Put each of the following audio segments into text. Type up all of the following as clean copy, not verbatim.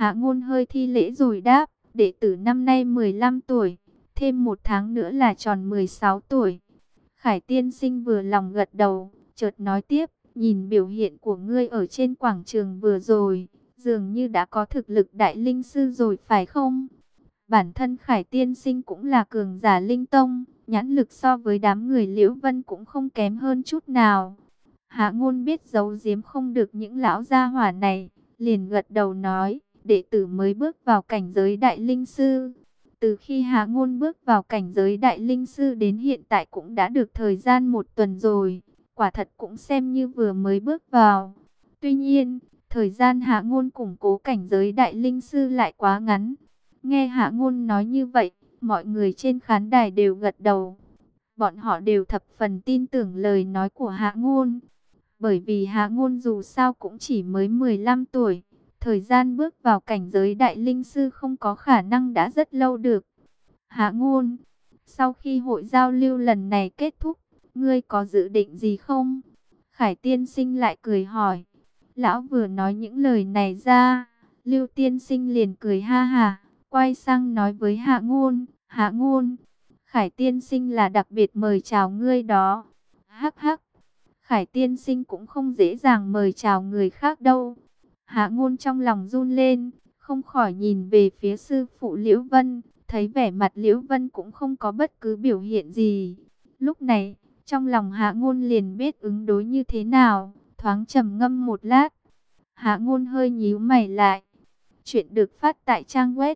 Hạ Ngôn hơi thi lễ rồi đáp, đệ tử năm nay 15 tuổi, thêm 1 tháng nữa là tròn 16 tuổi. Khải tiên sinh vừa lòng gật đầu, chợt nói tiếp, nhìn biểu hiện của ngươi ở trên quảng trường vừa rồi, dường như đã có thực lực đại linh sư rồi phải không? Bản thân Khải tiên sinh cũng là cường giả linh tông, nhãn lực so với đám người Liễu Vân cũng không kém hơn chút nào. Hạ Ngôn biết giấu giếm không được những lão gia hỏa này, liền gật đầu nói, đệ tử mới bước vào cảnh giới đại linh sư. Từ khi Hạ Ngôn bước vào cảnh giới đại linh sư đến hiện tại cũng đã được thời gian 1 tuần rồi, quả thật cũng xem như vừa mới bước vào. Tuy nhiên, thời gian Hạ Ngôn củng cố cảnh giới đại linh sư lại quá ngắn. Nghe Hạ Ngôn nói như vậy, mọi người trên khán đài đều gật đầu. Bọn họ đều thập phần tin tưởng lời nói của Hạ Ngôn. Bởi vì Hạ Ngôn dù sao cũng chỉ mới 15 tuổi. Thời gian bước vào cảnh giới đại linh sư không có khả năng đã rất lâu được. Hạ Ngôn, sau khi hội giao lưu lần này kết thúc, ngươi có dự định gì không? Khải tiên sinh lại cười hỏi. Lão vừa nói những lời này ra, Lưu tiên sinh liền cười ha hả, quay sang nói với Hạ Ngôn, Hạ Ngôn, Khải tiên sinh là đặc biệt mời chào ngươi đó. Hắc hắc, Khải tiên sinh cũng không dễ dàng mời chào người khác đâu. Hạ Ngôn trong lòng run lên, không khỏi nhìn về phía sư phụ Liễu Vân, thấy vẻ mặt Liễu Vân cũng không có bất cứ biểu hiện gì. Lúc này, trong lòng Hạ Ngôn liền biết ứng đối như thế nào, thoáng trầm ngâm một lát. Hạ Ngôn hơi nhíu mày lại. Chuyện được phát tại trang web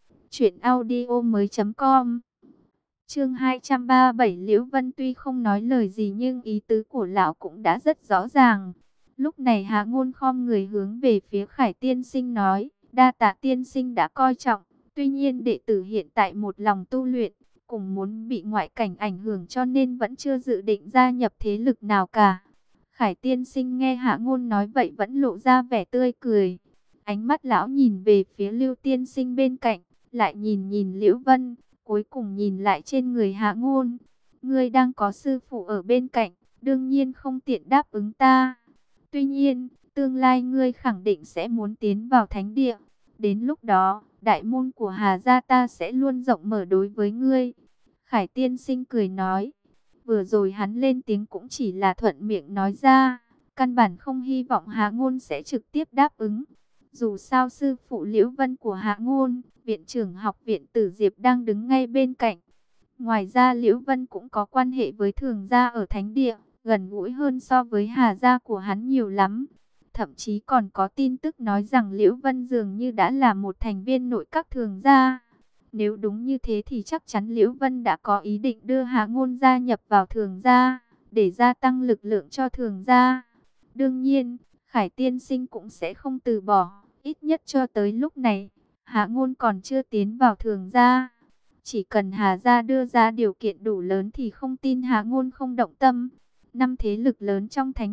truyệnaudiomoi.com. Chương 237. Liễu Vân tuy không nói lời gì nhưng ý tứ của lão cũng đã rất rõ ràng. Lúc này Hạ Ngôn khom người hướng về phía Khải tiên sinh nói, đa tạ tiên sinh đã coi trọng, tuy nhiên đệ tử hiện tại một lòng tu luyện, cùng muốn bị ngoại cảnh ảnh hưởng cho nên vẫn chưa dự định gia nhập thế lực nào cả. Khải tiên sinh nghe Hạ Ngôn nói vậy vẫn lộ ra vẻ tươi cười. Ánh mắt lão nhìn về phía Lưu tiên sinh bên cạnh, lại nhìn nhìn Liễu Vân, cuối cùng nhìn lại trên người Hạ Ngôn. Ngươi đang có sư phụ ở bên cạnh, đương nhiên không tiện đáp ứng ta. Tuy nhiên, tương lai ngươi khẳng định sẽ muốn tiến vào thánh địa. Đến lúc đó, đại môn của Hà gia ta sẽ luôn rộng mở đối với ngươi. Khải tiên sinh cười nói. Vừa rồi hắn lên tiếng cũng chỉ là thuận miệng nói ra, căn bản không hy vọng Hạ Ngôn sẽ trực tiếp đáp ứng. Dù sao sư phụ Liễu Vân của Hạ Ngôn, viện trưởng học viện Tử Diệp đang đứng ngay bên cạnh. Ngoài ra Liễu Vân cũng có quan hệ với Thường gia ở thánh địa, gần gũi hơn so với Hà gia của hắn nhiều lắm. Thậm chí còn có tin tức nói rằng Liễu Vân dường như đã là một thành viên nội các Thường gia. Nếu đúng như thế thì chắc chắn Liễu Vân đã có ý định đưa Hạ Ngôn gia nhập vào Thường gia, để gia tăng lực lượng cho Thường gia. Đương nhiên, Khải tiên sinh cũng sẽ không từ bỏ, ít nhất cho tới lúc này, Hạ Ngôn còn chưa tiến vào Thường gia. Chỉ cần Hà gia đưa ra điều kiện đủ lớn thì không tin Hạ Ngôn không động tâm. 5 thế lực lớn trong thánh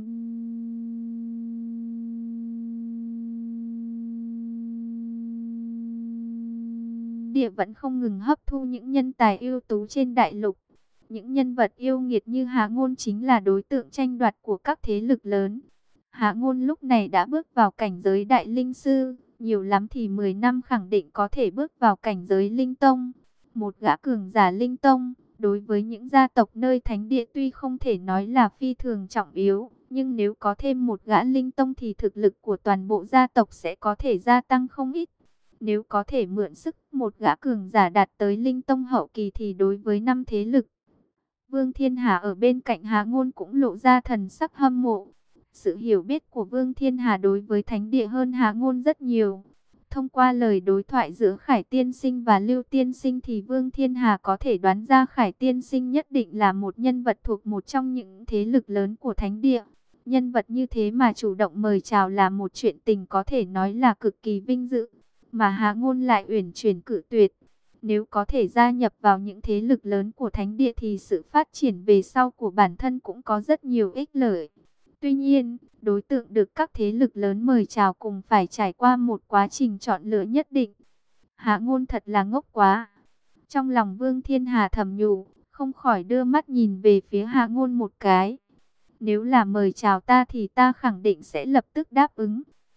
địa vẫn không ngừng hấp thu những nhân tài ưu tú trên đại lục. Những nhân vật yêu nghiệt như Hạ Ngôn chính là đối tượng tranh đoạt của các thế lực lớn. Hạ Ngôn lúc này đã bước vào cảnh giới đại linh sư, nhiều lắm thì 10 năm khẳng định có thể bước vào cảnh giới linh tông. Một gã cường giả linh tông, đối với những gia tộc nơi thánh địa tuy không thể nói là phi thường trọng yếu, nhưng nếu có thêm một gã linh tông thì thực lực của toàn bộ gia tộc sẽ có thể gia tăng không ít. Nếu có thể mượn sức một gã cường giả đạt tới linh tông hậu kỳ thì đối với 5 thế lực, Vương Thiên Hà ở bên cạnh Hạ Ngôn cũng lộ ra thần sắc hâm mộ. Sự hiểu biết của Vương Thiên Hà đối với thánh địa hơn Hạ Ngôn rất nhiều. Thông qua lời đối thoại giữa Khải tiên sinh và Lưu tiên sinh thì Vương Thiên Hà có thể đoán ra Khải tiên sinh nhất định là một nhân vật thuộc một trong những thế lực lớn của thánh địa. Nhân vật như thế mà chủ động mời chào là một chuyện tình có thể nói là cực kỳ vinh dự, mà Hạ Ngôn lại uyển chuyển cự tuyệt. Nếu có thể gia nhập vào những thế lực lớn của thánh địa thì sự phát triển về sau của bản thân cũng có rất nhiều ích lợi. Tuy nhiên, đối tượng được các thế lực lớn mời chào cùng phải trải qua một quá trình chọn lựa nhất định. Hạ Ngôn thật là ngốc quá. Trong lòng Vương Thiên Hà thầm nhủ, không khỏi đưa mắt nhìn về phía Hạ Ngôn một cái. Nếu là mời chào ta thì ta khẳng định sẽ lập tức đáp ứng.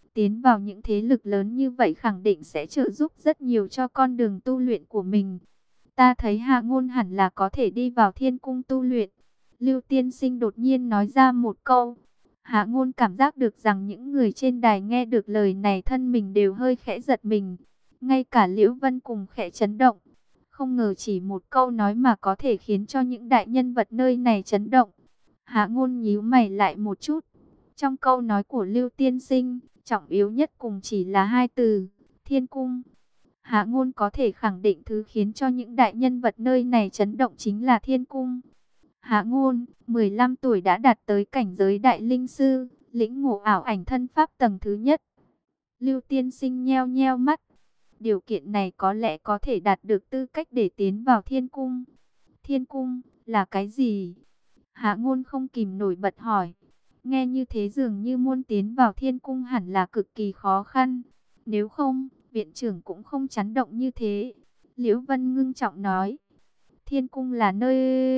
Tiến vào những thế lực lớn như vậy khẳng định sẽ trợ giúp rất nhiều cho con đường tu luyện của mình. Ta thấy Hạ Ngôn hẳn là có thể đi vào Thiên Cung tu luyện. Lưu Tiên Sinh đột nhiên nói ra một câu. Hạ Ngôn cảm giác được rằng những người trên đài nghe được lời này thân mình đều hơi khẽ giật mình. Ngay cả Liễu Vân cùng khẽ chấn động. Không ngờ chỉ một câu nói mà có thể khiến cho những đại nhân vật nơi này chấn động. Hạ Ngôn nhíu mày lại một chút. Trong câu nói của Lưu Tiên Sinh, trọng yếu nhất cùng chỉ là hai từ, Thiên Cung. Hạ Ngôn có thể khẳng định thứ khiến cho những đại nhân vật nơi này chấn động chính là Thiên Cung. Hạ Ngôn, 15 tuổi đã đạt tới cảnh giới đại linh sư, lĩnh ngộ ảo ảnh thân pháp tầng thứ nhất. Lưu Tiên Sinh nheo nheo mắt. Điều kiện này có lẽ có thể đạt được tư cách để tiến vào Thiên Cung. Thiên Cung là cái gì? Hạ Ngôn không kìm nổi bật hỏi. Nghe như thế dường như muốn tiến vào Thiên Cung hẳn là cực kỳ khó khăn. Nếu không, viện trưởng cũng không chấn động như thế. Liễu Vân ngưng trọng nói. Thiên Cung là nơi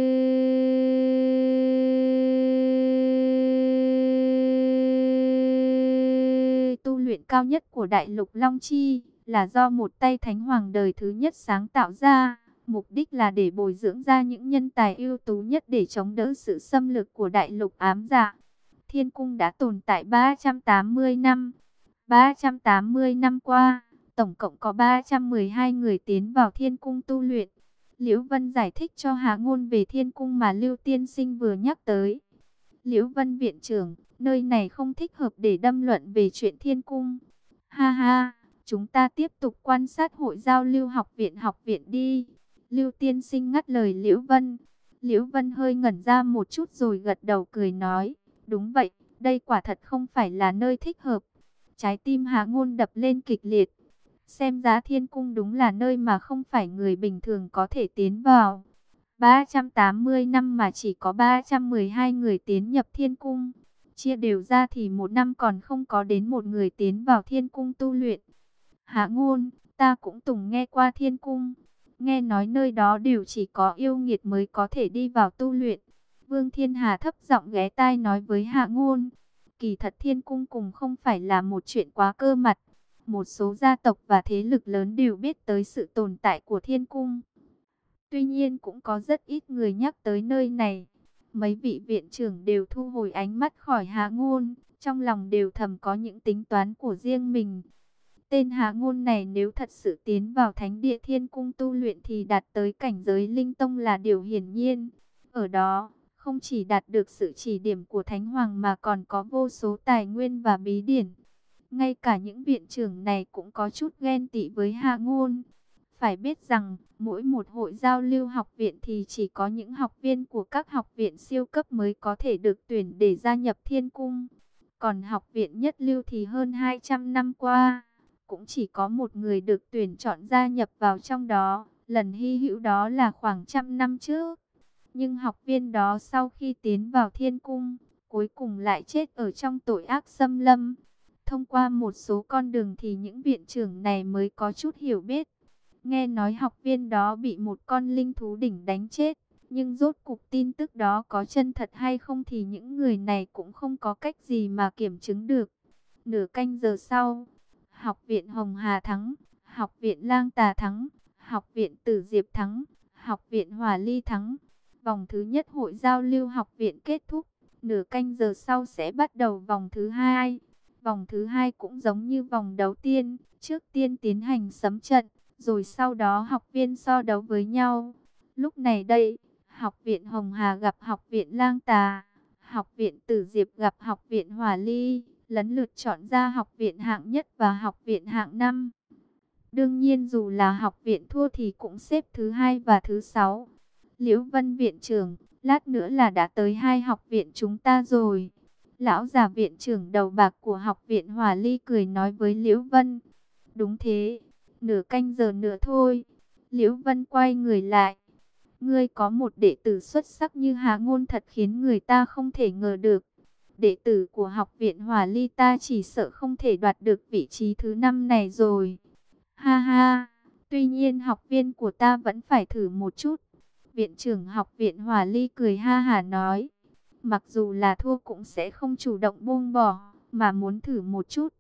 tu luyện cao nhất của Đại Lục Long Chi, là do một tay Thánh Hoàng đời thứ nhất sáng tạo ra. Mục đích là để bồi dưỡng ra những nhân tài ưu tú nhất để chống đỡ sự xâm lược của Đại Lục Ám Dạ. Thiên Cung đã tồn tại 380 năm. 380 năm qua, tổng cộng có 312 người tiến vào Thiên Cung tu luyện. Liễu Vân giải thích cho Hạ Ngôn về Thiên Cung mà Lưu Tiên Sinh vừa nhắc tới. Liễu Vân viện trưởng, nơi này không thích hợp để đâm luận về chuyện Thiên Cung. Ha ha, chúng ta tiếp tục quan sát hội giao lưu học viện đi. Lưu Tiên Sinh ngắt lời Liễu Vân. Liễu Vân hơi ngẩn ra một chút rồi gật đầu cười nói. Đúng vậy, đây quả thật không phải là nơi thích hợp. Trái tim Hạ Ngôn đập lên kịch liệt. Xem ra Thiên Cung đúng là nơi mà không phải người bình thường có thể tiến vào. 380 năm mà chỉ có 312 người tiến nhập Thiên Cung. Chia đều ra thì một năm còn không có đến một người tiến vào Thiên Cung tu luyện. Hạ Ngôn, ta cũng từng nghe qua Thiên Cung. Nghe nói nơi đó đều chỉ có yêu nghiệt mới có thể đi vào tu luyện. Vương Thiên Hà thấp giọng ghé tai nói với Hạ Ngôn. Kỳ thật Thiên Cung cùng không phải là một chuyện quá cơ mật. Một số gia tộc và thế lực lớn đều biết tới sự tồn tại của Thiên Cung. Tuy nhiên cũng có rất ít người nhắc tới nơi này. Mấy vị viện trưởng đều thu hồi ánh mắt khỏi Hạ Ngôn, trong lòng đều thầm có những tính toán của riêng mình. Tên Hạ Ngôn này nếu thật sự tiến vào Thánh Địa Thiên Cung tu luyện thì đạt tới cảnh giới Linh Tông là điều hiển nhiên. Ở đó, không chỉ đạt được sự chỉ điểm của Thánh Hoàng mà còn có vô số tài nguyên và bí điển. Ngay cả những viện trưởng này cũng có chút ghen tị với Hạ Ngôn. Phải biết rằng, mỗi một hội giao lưu học viện thì chỉ có những học viên của các học viện siêu cấp mới có thể được tuyển để gia nhập Thiên Cung. Còn học viện nhất lưu thì hơn 200 năm qua, cũng chỉ có một người được tuyển chọn gia nhập vào trong đó. Lần hy hữu đó là khoảng trăm năm trước. Nhưng học viên đó sau khi tiến vào Thiên Cung, cuối cùng lại chết ở trong tội ác xâm lâm. Thông qua một số con đường thì những viện trưởng này mới có chút hiểu biết. Nghe nói học viên đó bị một con linh thú đỉnh đánh chết. Nhưng rốt cục tin tức đó có chân thật hay không thì những người này cũng không có cách gì mà kiểm chứng được. Nửa canh giờ sau, học viện Hồng Hà thắng, học viện Lang Tà thắng, học viện Tử Diệp thắng, học viện Hỏa Ly thắng. Vòng thứ nhất hội giao lưu học viện kết thúc. Nửa canh giờ sau sẽ bắt đầu vòng thứ hai. Vòng thứ hai cũng giống như vòng đầu tiên. Trước tiên tiến hành sấm trận, rồi sau đó học viên so đấu với nhau. Lúc này đây, học viện Hồng Hà gặp học viện Lang Tà, học viện Tử Diệp gặp học viện Hỏa Ly, lẫn lượt chọn ra học viện hạng nhất và học viện hạng 5. Đương nhiên dù là học viện thua thì cũng xếp thứ 2 và thứ 6. Liễu Vân viện trưởng, lát nữa là đã tới hai học viện chúng ta rồi. Lão già viện trưởng đầu bạc của học viện Hỏa Ly cười nói với Liễu Vân. Đúng thế, nửa canh giờ nữa thôi. Liễu Vân quay người lại. Ngươi có một đệ tử xuất sắc như Hạ Ngôn thật khiến người ta không thể ngờ được. Đệ tử của học viện Hỏa Ly ta chỉ sợ không thể đoạt được vị trí thứ 5 này rồi. Ha ha, tuy nhiên học viên của ta vẫn phải thử một chút. Viện trưởng học viện Hỏa Ly cười ha hả nói. Mặc dù là thua cũng sẽ không chủ động buông bỏ, mà muốn thử một chút.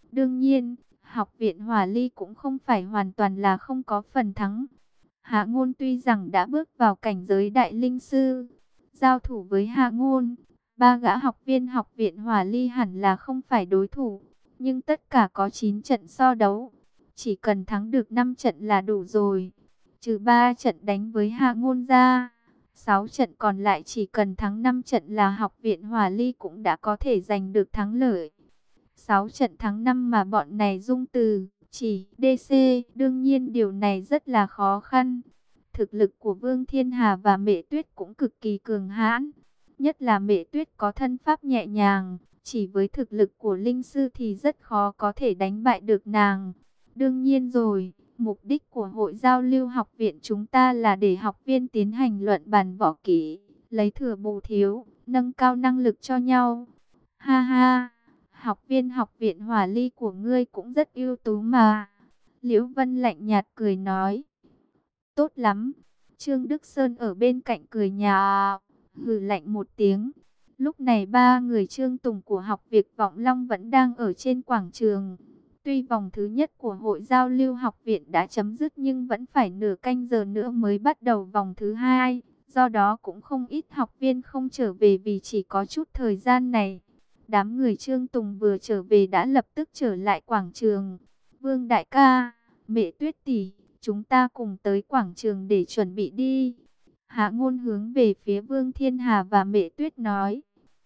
Đương nhiên, học viện Hỏa Ly cũng không phải hoàn toàn là không có phần thắng. Hạ Ngôn tuy rằng đã bước vào cảnh giới đại linh sư, giao thủ với Hạ Ngôn, ba gã học viên học viện Hỏa Ly hẳn là không phải đối thủ, nhưng tất cả có 9 trận so đấu, chỉ cần thắng được 5 trận là đủ rồi. Trừ 3 trận đánh với Hạ Ngôn ra, 6 trận còn lại chỉ cần thắng 5 trận là học viện Hỏa Ly cũng đã có thể giành được thắng lợi. 6 trận thắng 5 mà bọn này dung từ chỉ DC, đương nhiên điều này rất là khó khăn. Thực lực của Vương Thiên Hà và Mễ Tuyết cũng cực kỳ cường hãn, nhất là Mễ Tuyết có thân pháp nhẹ nhàng, chỉ với thực lực của linh sư thì rất khó có thể đánh bại được nàng. Đương nhiên rồi, mục đích của hội giao lưu học viện chúng ta là để học viên tiến hành luận bàn võ kỹ, lấy thừa bù thiếu, nâng cao năng lực cho nhau. Ha ha, học viên học viện Hỏa Ly của ngươi cũng rất ưu tú mà. Liễu Vân lạnh nhạt cười nói. Tốt lắm. Trương Đức Sơn ở bên cạnh cười nhạo, hừ lạnh một tiếng. Lúc này ba người Trương Tùng của học viện Vọng Long vẫn đang ở trên quảng trường. Tuy vòng thứ nhất của hội giao lưu học viện đã chấm dứt nhưng vẫn phải nửa canh giờ nữa mới bắt đầu vòng thứ hai. Do đó cũng không ít học viên không trở về vì chỉ có chút thời gian này. Đám người Trương Tùng vừa trở về đã lập tức trở lại quảng trường. Vương đại ca, Mễ Tuyết tỷ, chúng ta cùng tới quảng trường để chuẩn bị đi. Hạ Ngôn hướng về phía Vương Thiên Hà và Mễ Tuyết nói.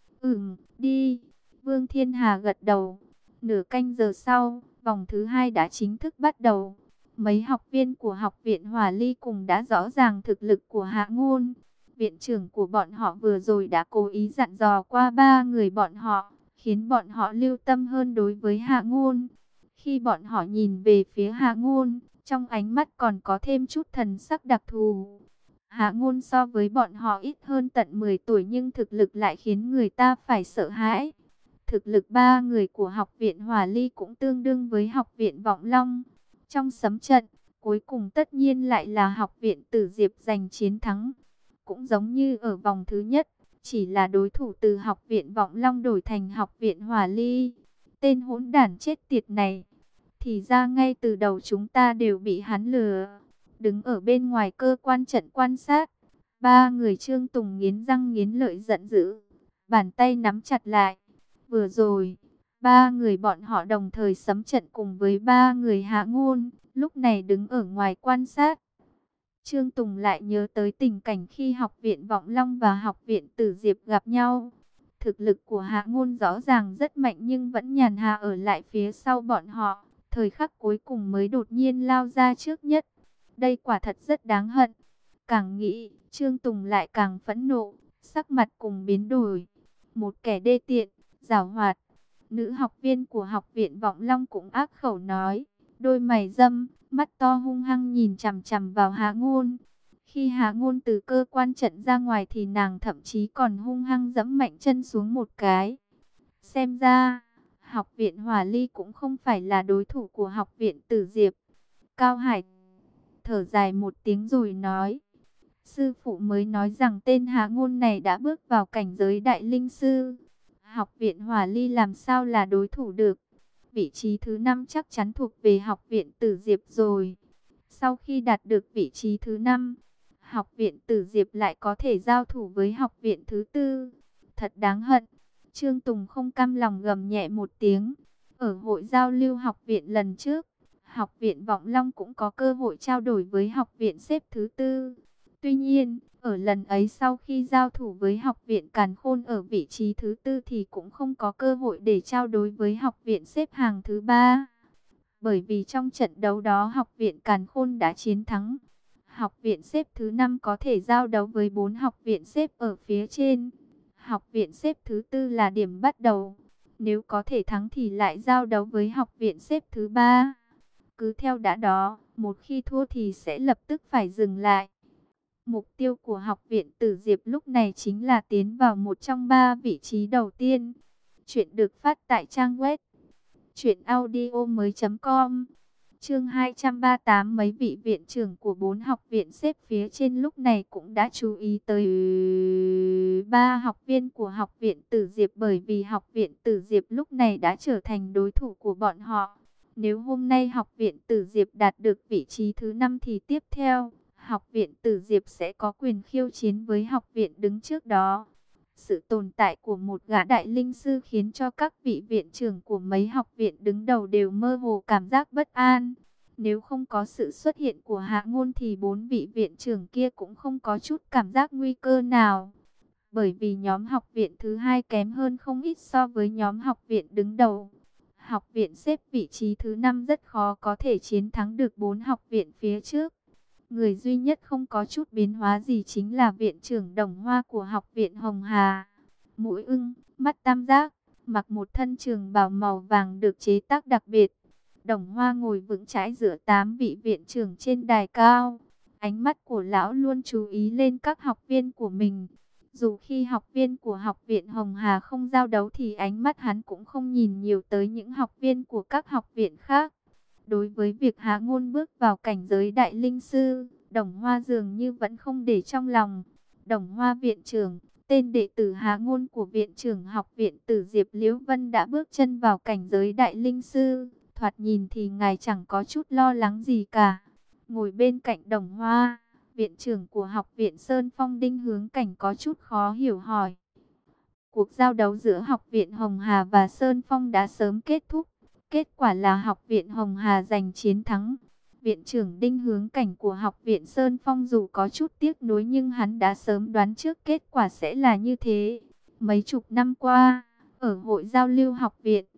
Đi. Vương Thiên Hà gật đầu. Nửa canh giờ sau, vòng thứ hai đã chính thức bắt đầu. Mấy học viên của học viện Hỏa Ly cùng đã rõ ràng thực lực của Hạ Ngôn. Viện trưởng của bọn họ vừa rồi đã cố ý dặn dò qua ba người bọn họ, khiến bọn họ lưu tâm hơn đối với Hạ Ngôn. Khi bọn họ nhìn về phía Hạ Ngôn, trong ánh mắt còn có thêm chút thần sắc đặc thù. Hạ Ngôn so với bọn họ ít hơn tận 10 tuổi nhưng thực lực lại khiến người ta phải sợ hãi. Thực lực ba người của học viện Hỏa Ly cũng tương đương với học viện Vọng Long. Trong sấm trận, cuối cùng tất nhiên lại là học viện Tử Diệp giành chiến thắng. Cũng giống như ở vòng thứ nhất, chỉ là đối thủ từ học viện Vọng Long đổi thành học viện Hỏa Ly. Tên hỗn đản chết tiệt này, thì ra ngay từ đầu chúng ta đều bị hắn lừa. Đứng ở bên ngoài cơ quan trận quan sát, ba người Trương Tùng nghiến răng nghiến lợi giận dữ, bàn tay nắm chặt lại. Vừa rồi, ba người bọn họ đồng thời sấm trận cùng với ba người Hạ Ngôn, lúc này đứng ở ngoài quan sát. Trương Tùng lại nhớ tới tình cảnh khi học viện Vọng Long và học viện Tử Diệp gặp nhau. Thực lực của Hạ Ngôn rõ ràng rất mạnh nhưng vẫn nhàn hạ ở lại phía sau bọn họ. Thời khắc cuối cùng mới đột nhiên lao ra trước nhất. Đây quả thật rất đáng hận. Càng nghĩ, Trương Tùng lại càng phẫn nộ, sắc mặt cùng biến đổi. Một kẻ đê tiện, giảo hoạt. Nữ học viên của học viện Vọng Long cũng ác khẩu nói. Đôi mày râm, mắt to hung hăng nhìn chằm chằm vào Hạ Ngôn. Khi Hạ Ngôn từ cơ quan trận ra ngoài thì nàng thậm chí còn hung hăng giẫm mạnh chân xuống một cái. Xem ra, học viện Hỏa Ly cũng không phải là đối thủ của học viện Tử Diệp. Cao Hải thở dài một tiếng rồi nói. Sư phụ mới nói rằng tên Hạ Ngôn này đã bước vào cảnh giới đại linh sư. Học viện Hỏa Ly làm sao là đối thủ được. Vị trí thứ 5 chắc chắn thuộc về học viện Tử Diệp rồi. Sau khi đạt được vị trí thứ 5, học viện Tử Diệp lại có thể giao thủ với học viện thứ 4. Thật đáng hận. Trương Tùng không cam lòng gầm nhẹ một tiếng. Ở hội giao lưu học viện lần trước, học viện Vọng Long cũng có cơ hội trao đổi với học viện xếp thứ 4. Tuy nhiên, ở lần ấy sau khi giao thủ với học viện Càn Khôn ở vị trí thứ 4 thì cũng không có cơ hội để trao đổi với học viện xếp hàng thứ 3. Bởi vì trong trận đấu đó học viện Càn Khôn đã chiến thắng. Học viện xếp thứ 5 có thể giao đấu với 4 học viện xếp ở phía trên. Học viện xếp thứ 4 là điểm bắt đầu. Nếu có thể thắng thì lại giao đấu với học viện xếp thứ 3. Cứ theo đã đó, một khi thua thì sẽ lập tức phải dừng lại. Mục tiêu của học viện Tử Diệp lúc này chính là tiến vào một trong 3 vị trí đầu tiên. Chuyện được phát tại trang web truyệnaudiomoi.com. Chương 238, mấy vị viện trưởng của 4 học viện xếp phía trên lúc này cũng đã chú ý tới 3 học viên của học viện Tử Diệp, bởi vì học viện Tử Diệp lúc này đã trở thành đối thủ của bọn họ. Nếu hôm nay học viện Tử Diệp đạt được vị trí thứ 5 thì tiếp theo, học viện Tử Diệp sẽ có quyền khiêu chiến với học viện đứng trước đó. Sự tồn tại của một gã đại linh sư khiến cho các vị viện trưởng của mấy học viện đứng đầu đều mơ hồ cảm giác bất an. Nếu không có sự xuất hiện của Hạ Ngôn thì 4 vị viện trưởng kia cũng không có chút cảm giác nguy cơ nào. Bởi vì nhóm học viện thứ hai kém hơn không ít so với nhóm học viện đứng đầu. Học viện xếp vị trí thứ 5 rất khó có thể chiến thắng được 4 học viện phía trước. Người duy nhất không có chút biến hóa gì chính là viện trưởng Đồng Hoa của học viện Hồng Hà. Mũi ưng, mắt tam giác, mặc một thân trường bào màu vàng được chế tác đặc biệt. Đồng Hoa ngồi vững chãi giữa 8 vị viện trưởng trên đài cao. Ánh mắt của lão luôn chú ý lên các học viên của mình. Dù khi học viên của học viện Hồng Hà không giao đấu thì ánh mắt hắn cũng không nhìn nhiều tới những học viên của các học viện khác. Đối với việc Hạ Ngôn bước vào cảnh giới đại linh sư, Đồng Hoa dường như vẫn không để trong lòng. Đồng Hoa viện trưởng, tên đệ tử Hạ Ngôn của viện trưởng học viện Tử Diệp Liễu Vân đã bước chân vào cảnh giới đại linh sư. Thoạt nhìn thì ngài chẳng có chút lo lắng gì cả. Ngồi bên cạnh Đồng Hoa, viện trưởng của học viện Sơn Phong Đinh Hướng Cảnh có chút khó hiểu hỏi. Cuộc giao đấu giữa học viện Hồng Hà và Sơn Phong đã sớm kết thúc. Kết quả là học viện Hồng Hà giành chiến thắng. Viện trưởng Đinh Hướng Cảnh của học viện Sơn Phong dù có chút tiếc nuối nhưng hắn đã sớm đoán trước kết quả sẽ là như thế. Mấy chục năm qua, ở hội giao lưu học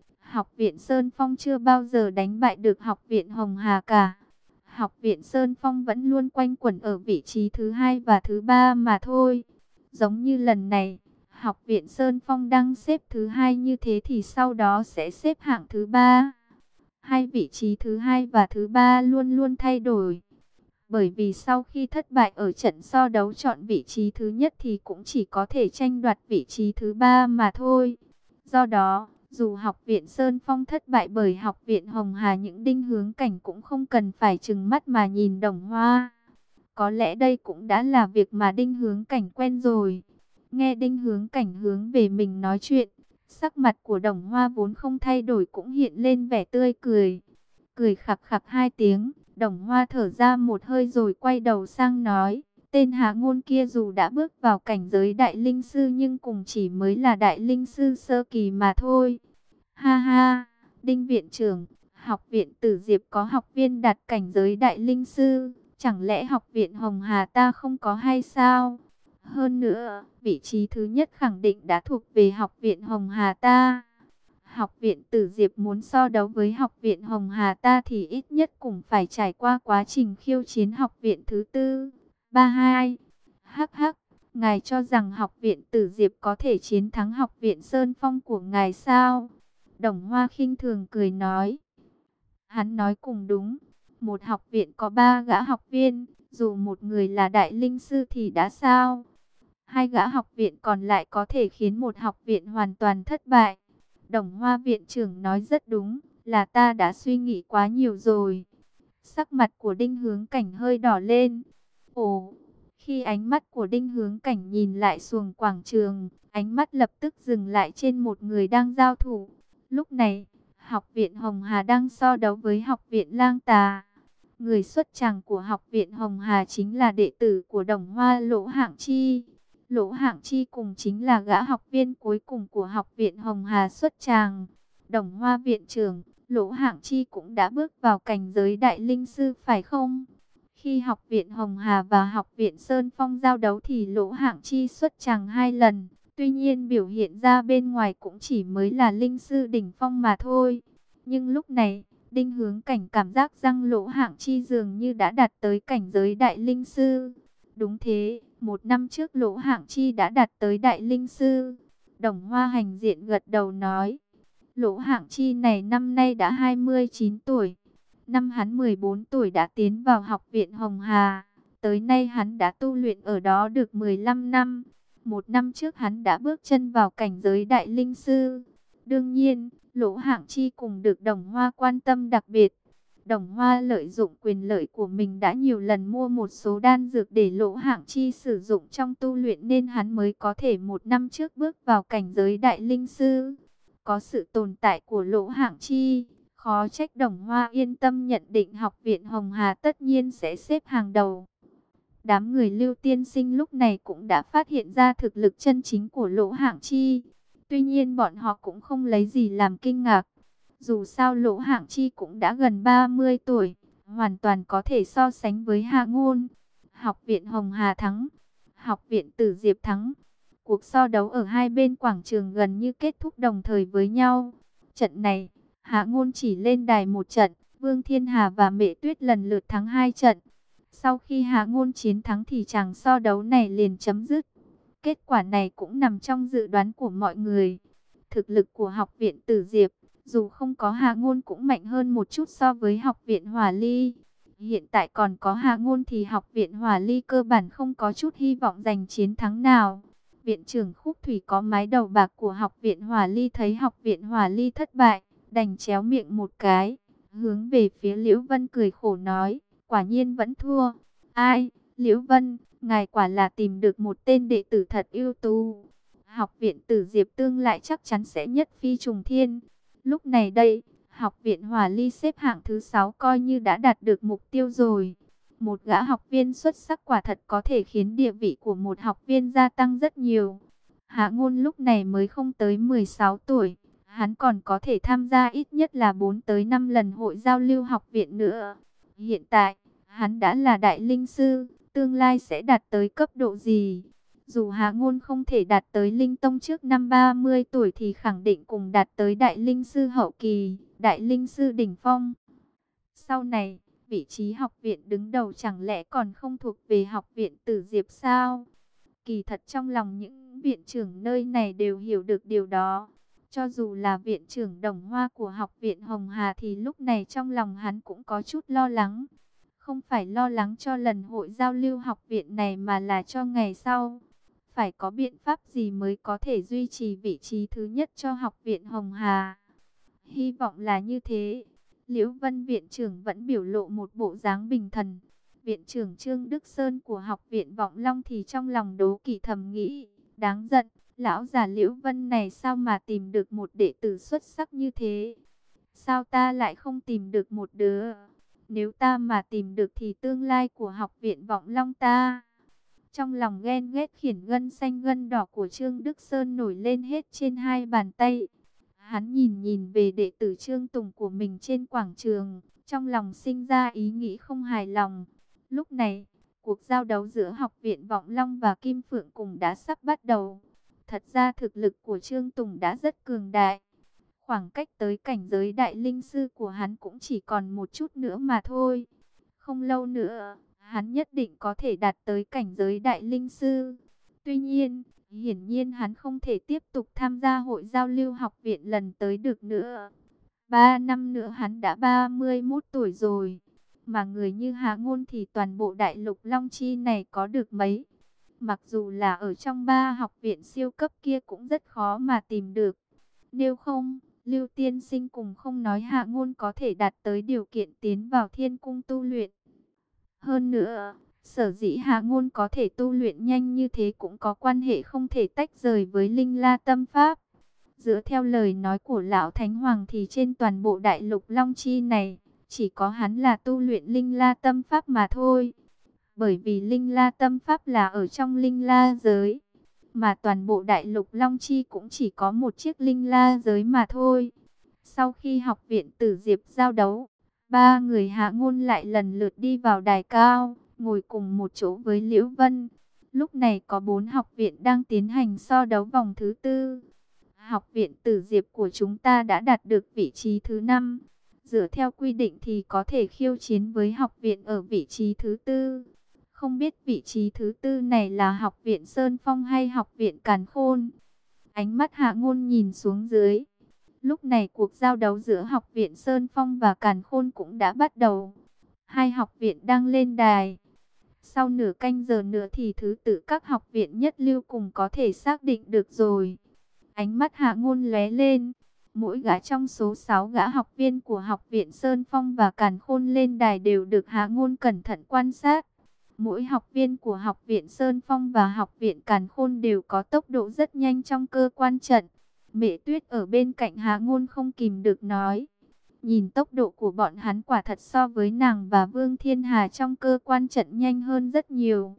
viện Sơn Phong chưa bao giờ đánh bại được học viện Hồng Hà cả. Học viện Sơn Phong vẫn luôn quanh quẩn ở vị trí thứ 2 và thứ 3 mà thôi. Giống như lần này, học viện Sơn Phong đang xếp thứ 2 như thế thì sau đó sẽ xếp hạng thứ 3. Hai vị trí thứ 2 và thứ 3 luôn luôn thay đổi. Bởi vì sau khi thất bại ở trận so đấu chọn vị trí thứ nhất thì cũng chỉ có thể tranh đoạt vị trí thứ 3 mà thôi. Do đó, dù học viện Sơn Phong thất bại bởi học viện Hồng Hà, những Đinh Hướng Cảnh cũng không cần phải trừng mắt mà nhìn Đồng Hoa. Có lẽ đây cũng đã là việc mà Đinh Hướng Cảnh quen rồi. Nghe Đinh Hướng Cảnh hướng về mình nói chuyện, sắc mặt của Đồng Hoa vốn không thay đổi cũng hiện lên vẻ tươi cười. Cười khặc khặc 2 tiếng, Đồng Hoa thở ra một hơi rồi quay đầu sang nói. Tên Hạ Ngôn kia dù đã bước vào cảnh giới đại linh sư nhưng cùng chỉ mới là đại linh sư sơ kỳ mà thôi. Ha ha, Đinh viện trưởng, học viện Tử Diệp có học viên đạt cảnh giới đại linh sư, chẳng lẽ học viện Hồng Hà ta không có hay sao? Hơn nữa, vị trí thứ nhất khẳng định đã thuộc về học viện Hồng Hà ta. Học viện Tử Diệp muốn so đấu với học viện Hồng Hà ta thì ít nhất cũng phải trải qua quá trình khiêu chiến học viện thứ 4, 32. Hắc hắc, ngài cho rằng học viện Tử Diệp có thể chiến thắng học viện Sơn Phong của ngài sao? Đồng Hoa khinh thường cười nói. Hắn nói cùng đúng, một học viện có 3 gã học viên, dù một người là đại linh sư thì đã sao? 2 gã học viện còn lại có thể khiến một học viện hoàn toàn thất bại. Đồng Hoa viện trưởng nói rất đúng, là ta đã suy nghĩ quá nhiều rồi. Sắc mặt của Đinh Hướng Cảnh hơi đỏ lên. Ồ, khi ánh mắt của Đinh Hướng Cảnh nhìn lại xuồng quảng trường, ánh mắt lập tức dừng lại trên một người đang giao thủ. Lúc này, học viện Hồng Hà đang so đấu với học viện Lang Tà. Người xuất tràng của học viện Hồng Hà chính là đệ tử của Đồng Hoa Lỗ Hạng Chi. Lỗ Hạng Chi cùng chính là gã học viên cuối cùng của học viện Hồng Hà xuất tràng. Đồng Hoa viện trưởng, Lỗ Hạng Chi cũng đã bước vào cảnh giới đại linh sư phải không? Khi học viện Hồng Hà và học viện Sơn Phong giao đấu thì Lỗ Hạng Chi xuất tràng 2 lần. Tuy nhiên biểu hiện ra bên ngoài cũng chỉ mới là linh sư đỉnh phong mà thôi. Nhưng lúc này, Đinh Hướng Cảnh cảm giác rằng Lỗ Hạng Chi dường như đã đạt tới cảnh giới đại linh sư. Đúng thế, 1 năm trước Lỗ Hạng Chi đã đạt tới đại linh sư. Đồng Hoa hành diện gật đầu nói. Lỗ Hạng Chi này năm nay đã 29 tuổi. Năm hắn 14 tuổi đã tiến vào học viện Hồng Hà. Tới nay hắn đã tu luyện ở đó được 15 năm. 1 năm trước hắn đã bước chân vào cảnh giới đại linh sư. Đương nhiên, Lỗ Hạng Chi cùng được Đồng Hoa quan tâm đặc biệt. Đồng Hoa lợi dụng quyền lợi của mình đã nhiều lần mua một số đan dược để Lỗ Hạng Chi sử dụng trong tu luyện, nên hắn mới có thể một năm trước bước vào cảnh giới đại linh sư. Có sự tồn tại của Lỗ Hạng Chi, khó trách Đồng Hoa yên tâm nhận định Học viện Hồng Hà tất nhiên sẽ xếp hàng đầu. Đám người Lưu Tiên Sinh lúc này cũng đã phát hiện ra thực lực chân chính của Lỗ Hạng Chi. Tuy nhiên bọn họ cũng không lấy gì làm kinh ngạc. Dù sao Lỗ Hạng Chi cũng đã gần 30 tuổi, hoàn toàn có thể so sánh với Hạ Ngôn. Học viện Hồng Hà thắng, Học viện Tử Diệp thắng. Cuộc so đấu ở hai bên quảng trường gần như kết thúc đồng thời với nhau. Trận này, Hạ Ngôn chỉ lên đài một trận, Vương Thiên Hà và Mễ Tuyết lần lượt thắng 2 trận. Sau khi Hạ Ngôn chiến thắng thì chàng so đấu này liền chấm dứt. Kết quả này cũng nằm trong dự đoán của mọi người. Thực lực của Học viện Tử Diệp, dù không có Hạ Ngôn cũng mạnh hơn một chút so với Học viện Hỏa Ly. Hiện tại còn có Hạ Ngôn thì Học viện Hỏa Ly cơ bản không có chút hy vọng giành chiến thắng nào. Viện trưởng Khúc Thủy có mái đầu bạc của Học viện Hỏa Ly thấy Học viện Hỏa Ly thất bại, đành chéo miệng một cái, hướng về phía Liễu Vân cười khổ nói, quả nhiên vẫn thua. Ai, Liễu Vân, ngài quả là tìm được một tên đệ tử thật ưu tú. Học viện Tử Diệp tương lại chắc chắn sẽ nhất phi trùng thiên. Lúc này đây, Học viện Hỏa Ly xếp hạng thứ 6 coi như đã đạt được mục tiêu rồi. Một gã học viên xuất sắc quả thật có thể khiến địa vị của một học viên gia tăng rất nhiều. Hạ Ngôn lúc này mới không tới 16 tuổi. Hắn còn có thể tham gia ít nhất là 4 tới 5 lần hội giao lưu học viện nữa. Hiện tại, hắn đã là đại linh sư, tương lai sẽ đạt tới cấp độ gì? Dù Hạ Ngôn không thể đạt tới linh tông trước năm 30 tuổi thì khẳng định cùng đạt tới đại linh sư hậu kỳ, đại linh sư đỉnh phong. Sau này, vị trí học viện đứng đầu chẳng lẽ còn không thuộc về Học viện Tử Diệp sao? Kỳ thật trong lòng những viện trưởng nơi này đều hiểu được điều đó. Cho dù là viện trưởng Đồng Hoa của Học viện Hồng Hà thì lúc này trong lòng hắn cũng có chút lo lắng. Không phải lo lắng cho lần hội giao lưu học viện này mà là cho ngày sau. Phải có biện pháp gì mới có thể duy trì vị trí thứ nhất cho Học viện Hồng Hà. Hy vọng là như thế. Liễu Vân viện trưởng vẫn biểu lộ một bộ dáng bình thần. Viện trưởng Trương Đức Sơn của Học viện Vọng Long thì trong lòng đố kỵ thầm nghĩ, đáng giận, lão già Liễu Vân này sao mà tìm được một đệ tử xuất sắc như thế? Sao ta lại không tìm được một đứa? Nếu ta mà tìm được thì tương lai của Học viện Vọng Long ta. Trong lòng ghen ghét khiển gân xanh gân đỏ của Trương Đức Sơn nổi lên hết trên hai bàn tay. Hắn nhìn về đệ tử Trương Tùng của mình trên quảng trường, trong lòng sinh ra ý nghĩ không hài lòng. Lúc này, cuộc giao đấu giữa Học viện Vọng Long và Kim Phượng cùng đã sắp bắt đầu. Thật ra thực lực của Trương Tùng đã rất cường đại. Khoảng cách tới cảnh giới đại linh sư của hắn cũng chỉ còn một chút nữa mà thôi. Không lâu nữa, hắn nhất định có thể đạt tới cảnh giới đại linh sư. Tuy nhiên, hiển nhiên hắn không thể tiếp tục tham gia hội giao lưu học viện lần tới được nữa. 3 năm nữa hắn đã 31 tuổi rồi. Mà người như Hạ Ngôn thì toàn bộ đại lục Long Chi này có được mấy. Mặc dù là ở trong 3 học viện siêu cấp kia cũng rất khó mà tìm được. Nếu không, Lưu Tiên Sinh cùng không nói Hạ Ngôn có thể đạt tới điều kiện tiến vào Thiên Cung tu luyện. Hơn nữa, sở dĩ Hạ Ngôn có thể tu luyện nhanh như thế cũng có quan hệ không thể tách rời với Linh La Tâm Pháp. Dựa theo lời nói của Lão Thánh Hoàng thì trên toàn bộ đại lục Long Chi này, chỉ có hắn là tu luyện Linh La Tâm Pháp mà thôi. Bởi vì Linh La Tâm Pháp là ở trong Linh La giới, mà toàn bộ đại lục Long Chi cũng chỉ có một chiếc Linh La giới mà thôi. Sau khi Học viện Tử Diệp giao đấu, 3 người Hạ Ngôn lại lần lượt đi vào đài cao, ngồi cùng một chỗ với Liễu Vân. Lúc này có 4 học viện đang tiến hành so đấu vòng thứ 4. Học viện Tử Diệp của chúng ta đã đạt được vị trí thứ 5. Dựa theo quy định thì có thể khiêu chiến với học viện ở vị trí thứ 4. Không biết vị trí thứ 4 này là Học viện Sơn Phong hay Học viện Càn Khôn? Ánh mắt Hạ Ngôn nhìn xuống dưới. Lúc này cuộc giao đấu giữa Học viện Sơn Phong và Càn Khôn cũng đã bắt đầu. Hai học viện đang lên đài. Sau nửa canh giờ nữa thì thứ tự các học viện nhất lưu cùng có thể xác định được rồi. Ánh mắt Hạ Ngôn lóe lên. Mỗi gã trong số 6 gã học viên của học viện Sơn Phong và Càn Khôn lên đài đều được Hạ Ngôn cẩn thận quan sát. Mỗi học viên của học viện Sơn Phong và học viện Càn Khôn đều có tốc độ rất nhanh trong cơ quan trận. Mễ Tuyết ở bên cạnh Hạ Ngôn không kìm được nói. Nhìn tốc độ của bọn hắn quả thật so với nàng và Vương Thiên Hà trong cơ quan trận nhanh hơn rất nhiều.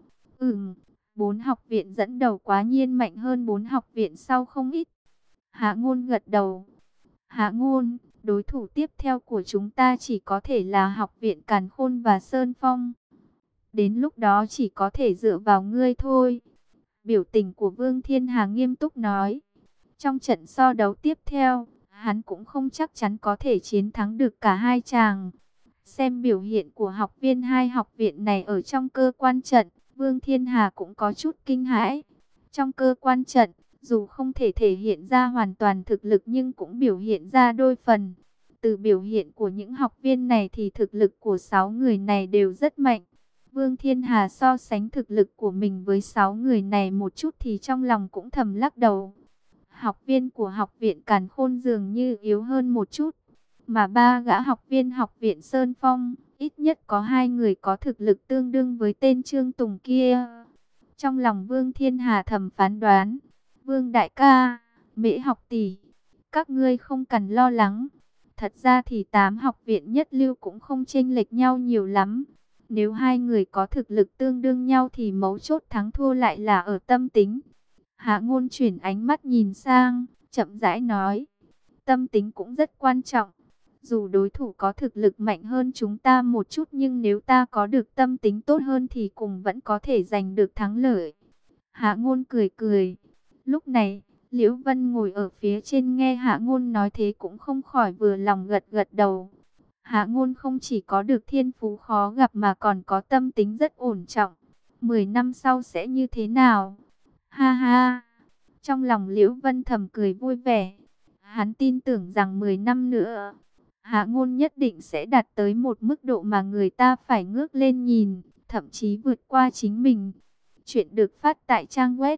4 học viện dẫn đầu quá nhiên mạnh hơn 4 học viện sau không ít. Hạ Ngôn gật đầu. Hạ Ngôn, đối thủ tiếp theo của chúng ta chỉ có thể là học viện Càn Khôn và Sơn Phong. Đến lúc đó chỉ có thể dựa vào ngươi thôi. Biểu tình của Vương Thiên Hà nghiêm túc nói. Trong trận so đấu tiếp theo, hắn cũng không chắc chắn có thể chiến thắng được cả hai chàng. Xem biểu hiện của học viên hai học viện này ở trong cơ quan trận, Vương Thiên Hà cũng có chút kinh hãi. Trong cơ quan trận, dù không thể thể hiện ra hoàn toàn thực lực nhưng cũng biểu hiện ra đôi phần. Từ biểu hiện của những học viên này thì thực lực của 6 người này đều rất mạnh. Vương Thiên Hà so sánh thực lực của mình với 6 người này một chút thì trong lòng cũng thầm lắc đầu. Học viên của học viện Càn Khôn dường như yếu hơn một chút. Mà 3 gã học viên học viện Sơn Phong, ít nhất có 2 người có thực lực tương đương với tên Trương Tùng kia. Trong lòng Vương Thiên Hà thầm phán đoán. Vương đại ca, Mễ học tỷ, các ngươi không cần lo lắng. Thật ra thì 8 học viện nhất lưu cũng không chênh lệch nhau nhiều lắm. Nếu hai người có thực lực tương đương nhau thì mấu chốt thắng thua lại là ở tâm tính. Hạ Ngôn chuyển ánh mắt nhìn sang, chậm rãi nói. Tâm tính cũng rất quan trọng. Dù đối thủ có thực lực mạnh hơn chúng ta một chút nhưng nếu ta có được tâm tính tốt hơn thì cùng vẫn có thể giành được thắng lợi. Hạ Ngôn cười cười. Lúc này, Liễu Vân ngồi ở phía trên nghe Hạ Ngôn nói thế cũng không khỏi vừa lòng gật gật đầu. Hạ Ngôn không chỉ có được thiên phú khó gặp mà còn có tâm tính rất ổn trọng. 10 năm sau sẽ như thế nào? Ha ha! Trong lòng Liễu Vân thầm cười vui vẻ. Hắn tin tưởng rằng 10 năm nữa, Hạ Ngôn nhất định sẽ đạt tới một mức độ mà người ta phải ngước lên nhìn, thậm chí vượt qua chính mình. Chuyện được phát tại trang web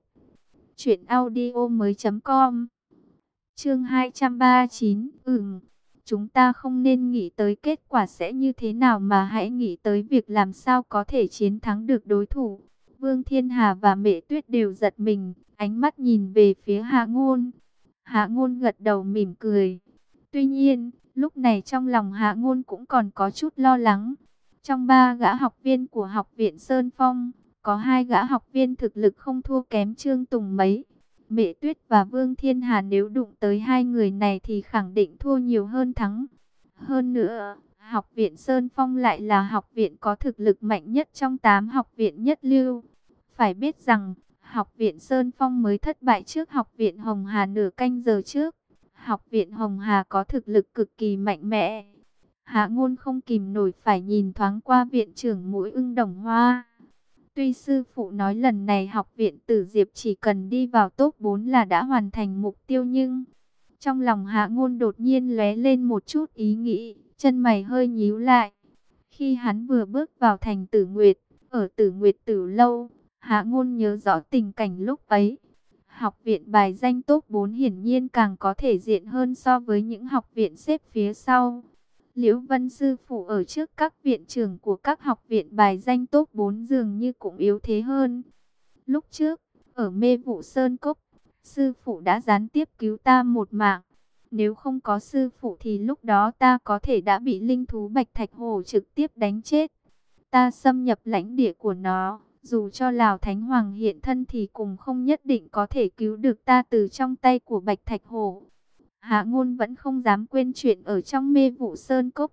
truyệnaudiomoi.com. Chương 239. Chúng ta không nên nghĩ tới kết quả sẽ như thế nào mà hãy nghĩ tới việc làm sao có thể chiến thắng được đối thủ. Vương Thiên Hà và Mễ Tuyết đều giật mình, ánh mắt nhìn về phía Hạ Ngôn. Hạ Ngôn gật đầu mỉm cười. Tuy nhiên, lúc này trong lòng Hạ Ngôn cũng còn có chút lo lắng. Trong 3 gã học viên của học viện Sơn Phong, có 2 gã học viên thực lực không thua kém Trương Tùng mấy. Mễ Tuyết và Vương Thiên Hà nếu đụng tới hai người này thì khẳng định thua nhiều hơn thắng. Hơn nữa, học viện Sơn Phong lại là học viện có thực lực mạnh nhất trong 8 học viện nhất lưu. Phải biết rằng, học viện Sơn Phong mới thất bại trước học viện Hồng Hà nửa canh giờ trước. Học viện Hồng Hà có thực lực cực kỳ mạnh mẽ. Hạ Ngôn không kìm nổi phải nhìn thoáng qua viện trưởng Mũi Ưng Đồng Hoa. Tuy sư phụ nói lần này học viện Tử Diệp chỉ cần đi vào top 4 là đã hoàn thành mục tiêu nhưng trong lòng Hạ Ngôn đột nhiên lóe lên một chút ý nghĩ, chân mày hơi nhíu lại. Khi hắn vừa bước vào thành Tử Nguyệt, ở Tử Nguyệt Tử Lâu, Hạ Ngôn nhớ rõ tình cảnh lúc ấy. Học viện bài danh top 4 hiển nhiên càng có thể diện hơn so với những học viện xếp phía sau. Liễu Vân sư phụ ở trước các viện trưởng của các học viện bài danh top 4 dường như cũng yếu thế hơn. Lúc trước, ở Mê Vụ Sơn Cốc, sư phụ đã gián tiếp cứu ta một mạng. Nếu không có sư phụ thì lúc đó ta có thể đã bị linh thú Bạch Thạch Hổ trực tiếp đánh chết. Ta xâm nhập lãnh địa của nó, dù cho Lào Thánh Hoàng hiện thân thì cũng không nhất định có thể cứu được ta từ trong tay của Bạch Thạch Hổ. Hạ Ngôn vẫn không dám quên chuyện ở trong Mê Vụ Sơn Cốc.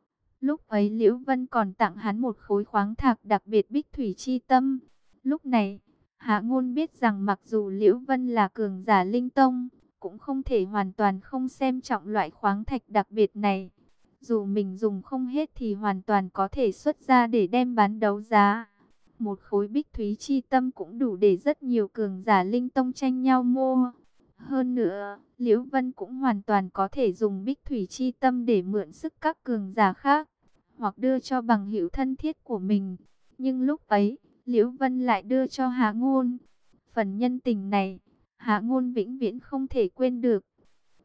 Lúc ấy Liễu Vân còn tặng hắn một khối khoáng thạch đặc biệt Bích Thủy Chi Tâm. Lúc này, Hạ Ngôn biết rằng mặc dù Liễu Vân là cường giả linh tông, cũng không thể hoàn toàn không xem trọng loại khoáng thạch đặc biệt này. Dù mình dùng không hết thì hoàn toàn có thể xuất ra để đem bán đấu giá. Một khối Bích Thủy Chi Tâm cũng đủ để rất nhiều cường giả linh tông tranh nhau mua. Hơn nữa, Liễu Vân cũng hoàn toàn có thể dùng Bích Thủy Chi Tâm để mượn sức các cường giả khác, hoặc đưa cho bằng hữu thân thiết của mình. Nhưng lúc ấy, Liễu Vân lại đưa cho Hạ Ngôn. Phần nhân tình này, Hạ Ngôn vĩnh viễn không thể quên được.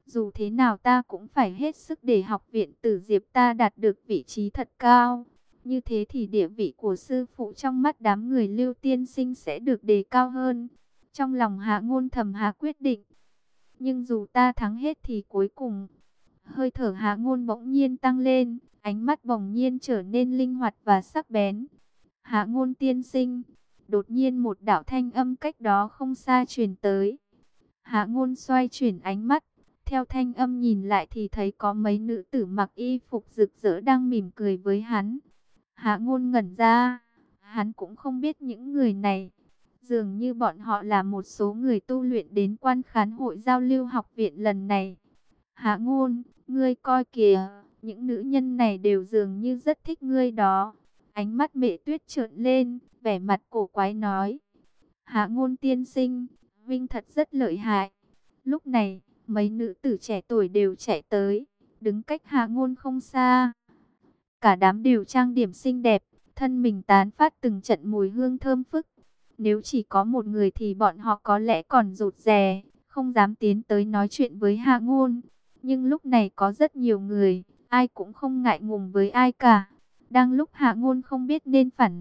Dù thế nào ta cũng phải hết sức để học viện Tử Diệp ta đạt được vị trí thật cao. Như thế thì địa vị của sư phụ trong mắt đám người Lưu tiên sinh sẽ được đề cao hơn. Trong lòng Hạ Ngôn thầm hạ quyết định. Nhưng dù ta thắng hết thì cuối cùng, hơi thở Hạ Ngôn bỗng nhiên tăng lên, ánh mắt bỗng nhiên trở nên linh hoạt và sắc bén. Hạ Ngôn tiên sinh, đột nhiên một đạo thanh âm cách đó không xa truyền tới. Hạ Ngôn xoay chuyển ánh mắt, theo thanh âm nhìn lại thì thấy có mấy nữ tử mặc y phục rực rỡ đang mỉm cười với hắn. Hạ Ngôn ngẩn ra, hắn cũng không biết những người này. Dường như bọn họ là một số người tu luyện đến Quan Khán hội giao lưu học viện lần này. Hạ Ngôn, ngươi coi kìa, những nữ nhân này đều dường như rất thích ngươi đó. Ánh mắt Mẹ Tuyết trợn lên, vẻ mặt cổ quái nói. Hạ Ngôn tiên sinh, Vinh thật rất lợi hại. Lúc này, mấy nữ tử trẻ tuổi đều chạy tới, đứng cách Hạ Ngôn không xa. Cả đám đều trang điểm xinh đẹp, thân mình tán phát từng trận mùi hương thơm phức. Nếu chỉ có một người thì bọn họ có lẽ còn rụt rè, không dám tiến tới nói chuyện với Hạ Ngôn. Nhưng lúc này có rất nhiều người, ai cũng không ngại ngùng với ai cả. Đang lúc Hạ Ngôn không biết nên phản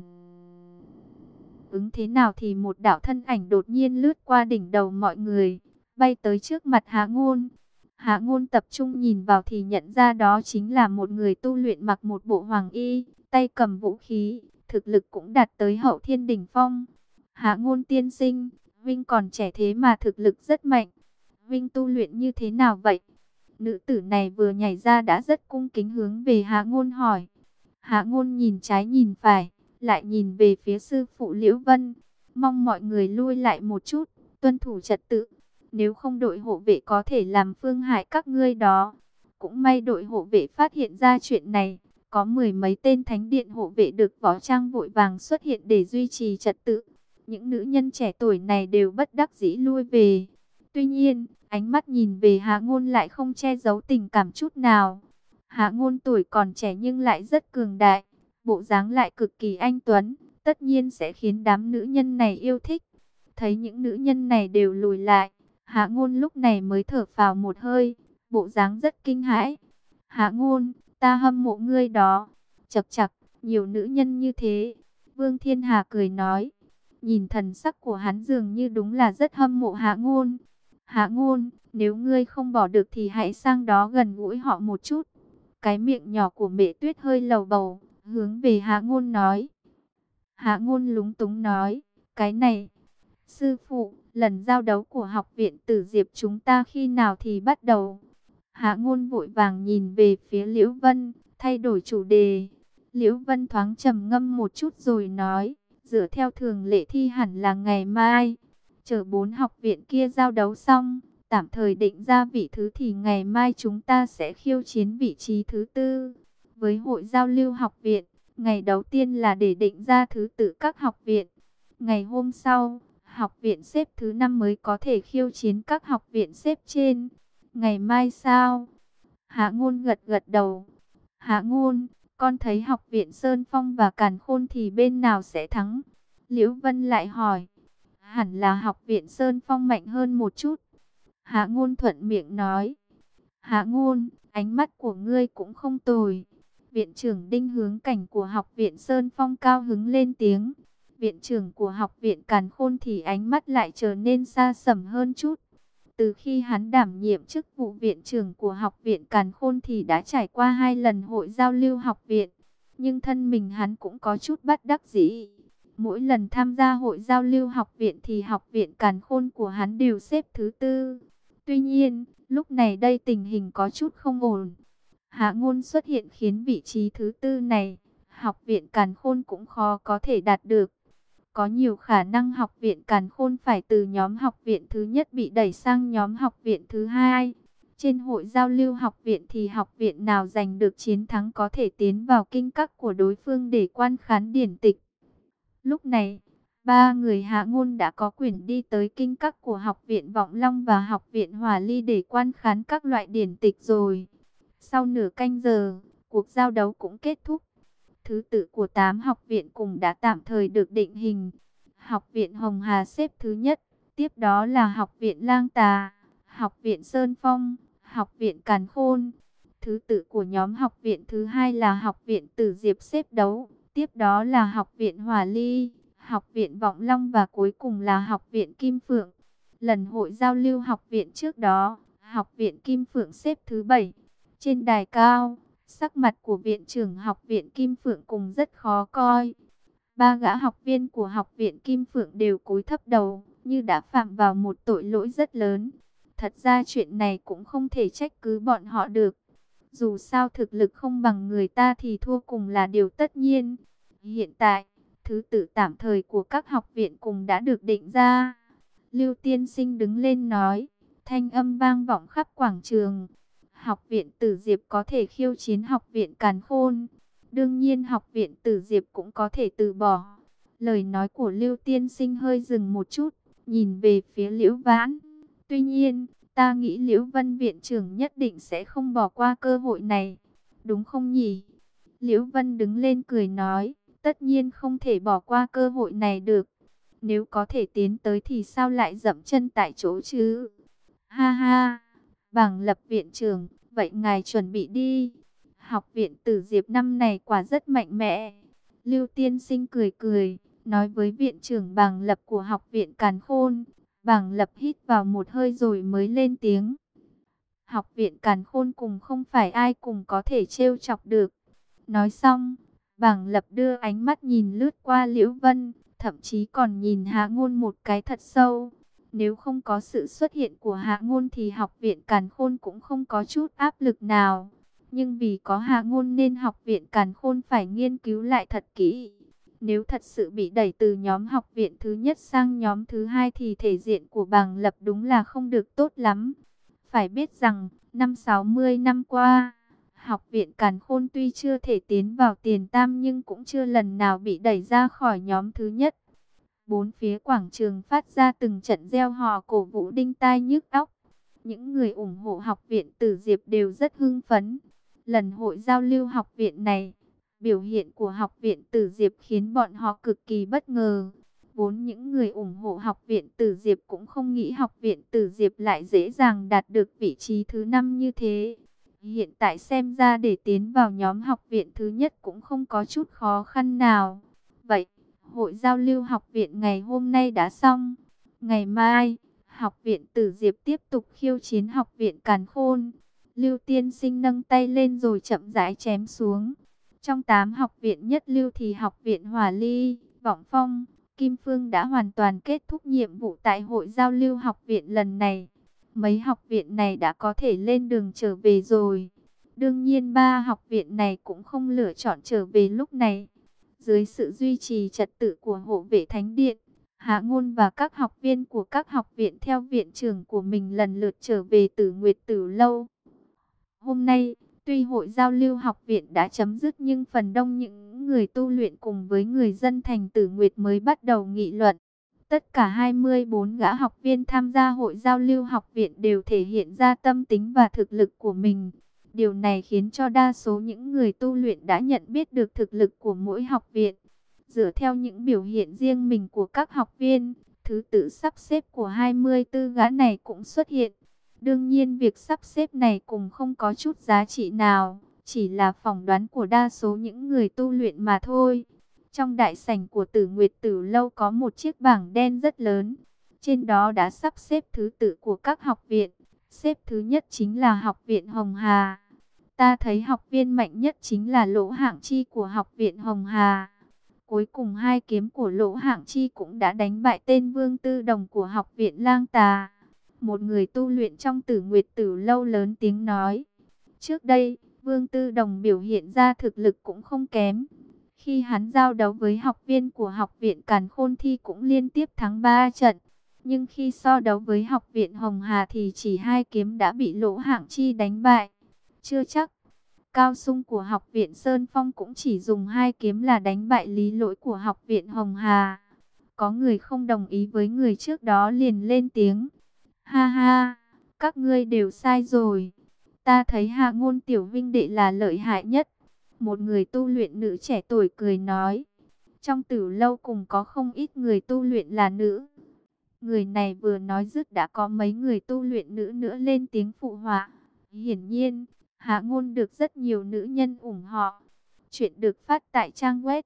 ứng thế nào thì một đạo thân ảnh đột nhiên lướt qua đỉnh đầu mọi người, bay tới trước mặt Hạ Ngôn. Hạ Ngôn tập trung nhìn vào thì nhận ra đó chính là một người tu luyện mặc một bộ hoàng y, tay cầm vũ khí, thực lực cũng đạt tới hậu thiên đỉnh phong. Hạ Ngôn tiên sinh, Vinh còn trẻ thế mà thực lực rất mạnh. Vinh tu luyện như thế nào vậy? Nữ tử này vừa nhảy ra đã rất cung kính hướng về Hạ Ngôn hỏi. Hạ Ngôn nhìn trái nhìn phải, lại nhìn về phía sư phụ Liễu Vân. Mong mọi người lui lại một chút, tuân thủ trật tự. Nếu không đội hộ vệ có thể làm phương hại các ngươi đó. Cũng may đội hộ vệ phát hiện ra chuyện này. Có mười mấy tên thánh điện hộ vệ được võ trang vội vàng xuất hiện để duy trì trật tự. Những nữ nhân trẻ tuổi này đều bất đắc dĩ lui về. Tuy nhiên, ánh mắt nhìn về Hạ Ngôn lại không che giấu tình cảm chút nào. Hạ Ngôn tuổi còn trẻ nhưng lại rất cường đại, bộ dáng lại cực kỳ anh tuấn, tất nhiên sẽ khiến đám nữ nhân này yêu thích. Thấy những nữ nhân này đều lùi lại, Hạ Ngôn lúc này mới thở phào một hơi, bộ dáng rất kinh hãi. Hạ Ngôn, ta hâm mộ ngươi đó. Chậc chậc, nhiều nữ nhân như thế. Vương Thiên Hà cười nói. Nhìn thần sắc của hắn dường như đúng là rất hâm mộ Hạ Ngôn. Hạ Ngôn, nếu ngươi không bỏ được thì hãy sang đó gần gũi họ một chút. Cái miệng nhỏ của Mẹ Tuyết hơi lầu bầu, hướng về Hạ Ngôn nói. Hạ Ngôn lúng túng nói, cái này, sư phụ, lần giao đấu của học viện Tử Diệp chúng ta khi nào thì bắt đầu? Hạ Ngôn vội vàng nhìn về phía Liễu Vân, thay đổi chủ đề. Liễu Vân thoáng trầm ngâm một chút rồi nói, dựa theo thường lệ thi hẳn là ngày mai. Chờ 4 học viện kia giao đấu xong, tạm thời định ra vị thứ thì ngày mai chúng ta sẽ khiêu chiến vị trí thứ tư. Với hội giao lưu học viện, ngày đầu tiên là để định ra thứ tự các học viện. Ngày hôm sau, học viện xếp thứ 5 mới có thể khiêu chiến các học viện xếp trên. Ngày mai sao? Hạ Ngôn gật gật đầu. Hạ Ngôn, con thấy học viện Sơn Phong và Càn Khôn thì bên nào sẽ thắng? Liễu Vân lại hỏi. Hẳn là học viện Sơn Phong mạnh hơn một chút. Hạ Ngôn thuận miệng nói. Hạ Ngôn, ánh mắt của ngươi cũng không tồi. Viện trưởng Đinh Hướng Cảnh của học viện Sơn Phong cao hứng lên tiếng. Viện trưởng của học viện Càn Khôn thì ánh mắt lại trở nên xa sầm hơn chút. Từ khi hắn đảm nhiệm chức vụ viện trưởng của học viện Càn Khôn thì đã trải qua 2 lần hội giao lưu học viện. Nhưng thân mình hắn cũng có chút bất đắc dĩ. Mỗi lần tham gia hội giao lưu học viện thì học viện Càn Khôn của hắn đều xếp thứ tư. Tuy nhiên, lúc này đây tình hình có chút không ổn. Hạ Ngôn xuất hiện khiến vị trí thứ tư này, học viện Càn Khôn cũng khó có thể đạt được. Có nhiều khả năng học viện Càn Khôn phải từ nhóm học viện thứ nhất bị đẩy sang nhóm học viện thứ hai. Trên hội giao lưu học viện thì học viện nào giành được chiến thắng có thể tiến vào kinh các của đối phương để quan khán điển tịch. Lúc này, 3 người Hạ Ngôn đã có quyền đi tới kinh các của học viện Vọng Long và học viện Hỏa Ly để quan khán các loại điển tịch rồi. Sau nửa canh giờ, cuộc giao đấu cũng kết thúc. Thứ tự của 8 học viện cùng đã tạm thời được định hình. Học viện Hồng Hà xếp thứ nhất, tiếp đó là học viện Lang Tà, học viện Sơn Phong, Học viện Càn Khôn. Thứ tự của nhóm học viện thứ hai là học viện Tử Diệp xếp đấu, tiếp đó là học viện Hỏa Ly, học viện Vọng Long và cuối cùng là học viện Kim Phượng. Lần hội giao lưu học viện trước đó, học viện Kim Phượng xếp thứ 7. Trên đài cao, sắc mặt của viện trưởng học viện Kim Phượng cùng rất khó coi. Ba gã học viên của học viện Kim Phượng đều cúi thấp đầu, như đã phạm vào một tội lỗi rất lớn. Thật ra chuyện này cũng không thể trách cứ bọn họ được. Dù sao thực lực không bằng người ta thì thua cùng là điều tất nhiên. Hiện tại, thứ tự tạm thời của các học viện cùng đã được định ra. Lưu Tiên Sinh đứng lên nói, thanh âm vang vọng khắp quảng trường. Học viện Tử Diệp có thể khiêu chiến học viện Càn Khôn. Đương nhiên học viện Tử Diệp cũng có thể từ bỏ. Lời nói của Lưu Tiên Sinh hơi dừng một chút, nhìn về phía Liễu Vãn. Tuy nhiên, ta nghĩ Liễu Vân viện trưởng nhất định sẽ không bỏ qua cơ hội này. Đúng không nhỉ? Liễu Vân đứng lên cười nói, tất nhiên không thể bỏ qua cơ hội này được. Nếu có thể tiến tới thì sao lại dậm chân tại chỗ chứ? Ha ha, Bàng Lập viện trưởng, vậy ngài chuẩn bị đi. Học viện Tử Diệp năm này quả rất mạnh mẽ. Lưu Tiên Sinh cười cười, nói với viện trưởng Bàng Lập của học viện Càn Khôn. Bàng Lập hít vào một hơi rồi mới lên tiếng. Học viện Càn Khôn cùng không phải ai cùng có thể trêu chọc được. Nói xong, Bàng Lập đưa ánh mắt nhìn lướt qua Liễu Vân, thậm chí còn nhìn Hạ Ngôn một cái thật sâu. Nếu không có sự xuất hiện của Hạ Ngôn thì học viện Càn Khôn cũng không có chút áp lực nào. Nhưng vì có Hạ Ngôn nên học viện Càn Khôn phải nghiên cứu lại thật kỹ. Nếu thật sự bị đẩy từ nhóm học viện thứ nhất sang nhóm thứ hai thì thể diện của Bàng Lập đúng là không được tốt lắm. Phải biết rằng, 60 năm qua, học viện Càn Khôn tuy chưa thể tiến vào tiền tam nhưng cũng chưa lần nào bị đẩy ra khỏi nhóm thứ nhất. Bốn phía quảng trường phát ra từng trận reo hò cổ vũ đinh tai nhức óc. Những người ủng hộ học viện Tử Diệp đều rất hưng phấn. Lần hội giao lưu học viện này, biểu hiện của học viện Tử Diệp khiến bọn họ cực kỳ bất ngờ. Vốn những người ủng hộ học viện Tử Diệp cũng không nghĩ học viện Tử Diệp lại dễ dàng đạt được vị trí thứ 5 như thế. Hiện tại xem ra để tiến vào nhóm học viện thứ nhất cũng không có chút khó khăn nào. Vậy, hội giao lưu học viện ngày hôm nay đã xong. Ngày mai, học viện Tử Diệp tiếp tục khiêu chiến học viện Càn Khôn. Lưu Tiên Sinh nâng tay lên rồi chậm rãi chém xuống. Trong 8 học viện nhất lưu thì học viện Hỏa Ly, Vọng Phong, Kim Phương đã hoàn toàn kết thúc nhiệm vụ tại hội giao lưu học viện lần này. Mấy học viện này đã có thể lên đường trở về rồi. Đương nhiên ba học viện này cũng không lựa chọn trở về lúc này. Dưới sự duy trì trật tự của hộ vệ thánh điện, Hạ Ngôn và các học viên của các học viện theo viện trưởng của mình lần lượt trở về Tử Nguyệt Tử Lâu. Hôm nay, tuy hội giao lưu học viện đã chấm dứt nhưng phần đông những người tu luyện cùng với người dân thành Tử Nguyệt mới bắt đầu nghị luận. Tất cả 24 gã học viên tham gia hội giao lưu học viện đều thể hiện ra tâm tính và thực lực của mình. Điều này khiến cho đa số những người tu luyện đã nhận biết được thực lực của mỗi học viện. Dựa theo những biểu hiện riêng mình của các học viên, thứ tự sắp xếp của 24 gã này cũng xuất hiện. Đương nhiên việc sắp xếp này cũng không có chút giá trị nào, chỉ là phỏng đoán của đa số những người tu luyện mà thôi. Trong đại sảnh của Tử Nguyệt Tử Lâu có một chiếc bảng đen rất lớn. Trên đó đã sắp xếp thứ tự của các học viện. Xếp thứ nhất chính là học viện Hồng Hà. Ta thấy học viên mạnh nhất chính là Lỗ Hạng Chi của học viện Hồng Hà. Cuối cùng hai kiếm của Lỗ Hạng Chi cũng đã đánh bại tên Vương Tư Đồng của học viện Lang Tà. Một người tu luyện trong Tử Nguyệt Tử Lâu lớn tiếng nói. Trước đây, Vương Tư Đồng biểu hiện ra thực lực cũng không kém. Khi hắn giao đấu với học viên của học viện Càn Khôn thì cũng liên tiếp thắng 3 trận. Nhưng khi so đấu với học viện Hồng Hà thì chỉ hai kiếm đã bị Lỗ Hạng Chi đánh bại. Chưa chắc, Cao Sung của học viện Sơn Phong cũng chỉ dùng hai kiếm là đánh bại Lý Lỗi của học viện Hồng Hà. Có người không đồng ý với người trước đó liền lên tiếng. Ha ha, các ngươi đều sai rồi. Ta thấy Hạ Ngôn tiểu huynh đệ là lợi hại nhất. Một người tu luyện nữ trẻ tuổi cười nói. Trong Tử Lâu cùng có không ít người tu luyện là nữ. Người này vừa nói dứt đã có mấy người tu luyện nữ nữa lên tiếng phụ họa. Hiển nhiên, Hạ Ngôn được rất nhiều nữ nhân ủng hộ. Chuyện được phát tại trang web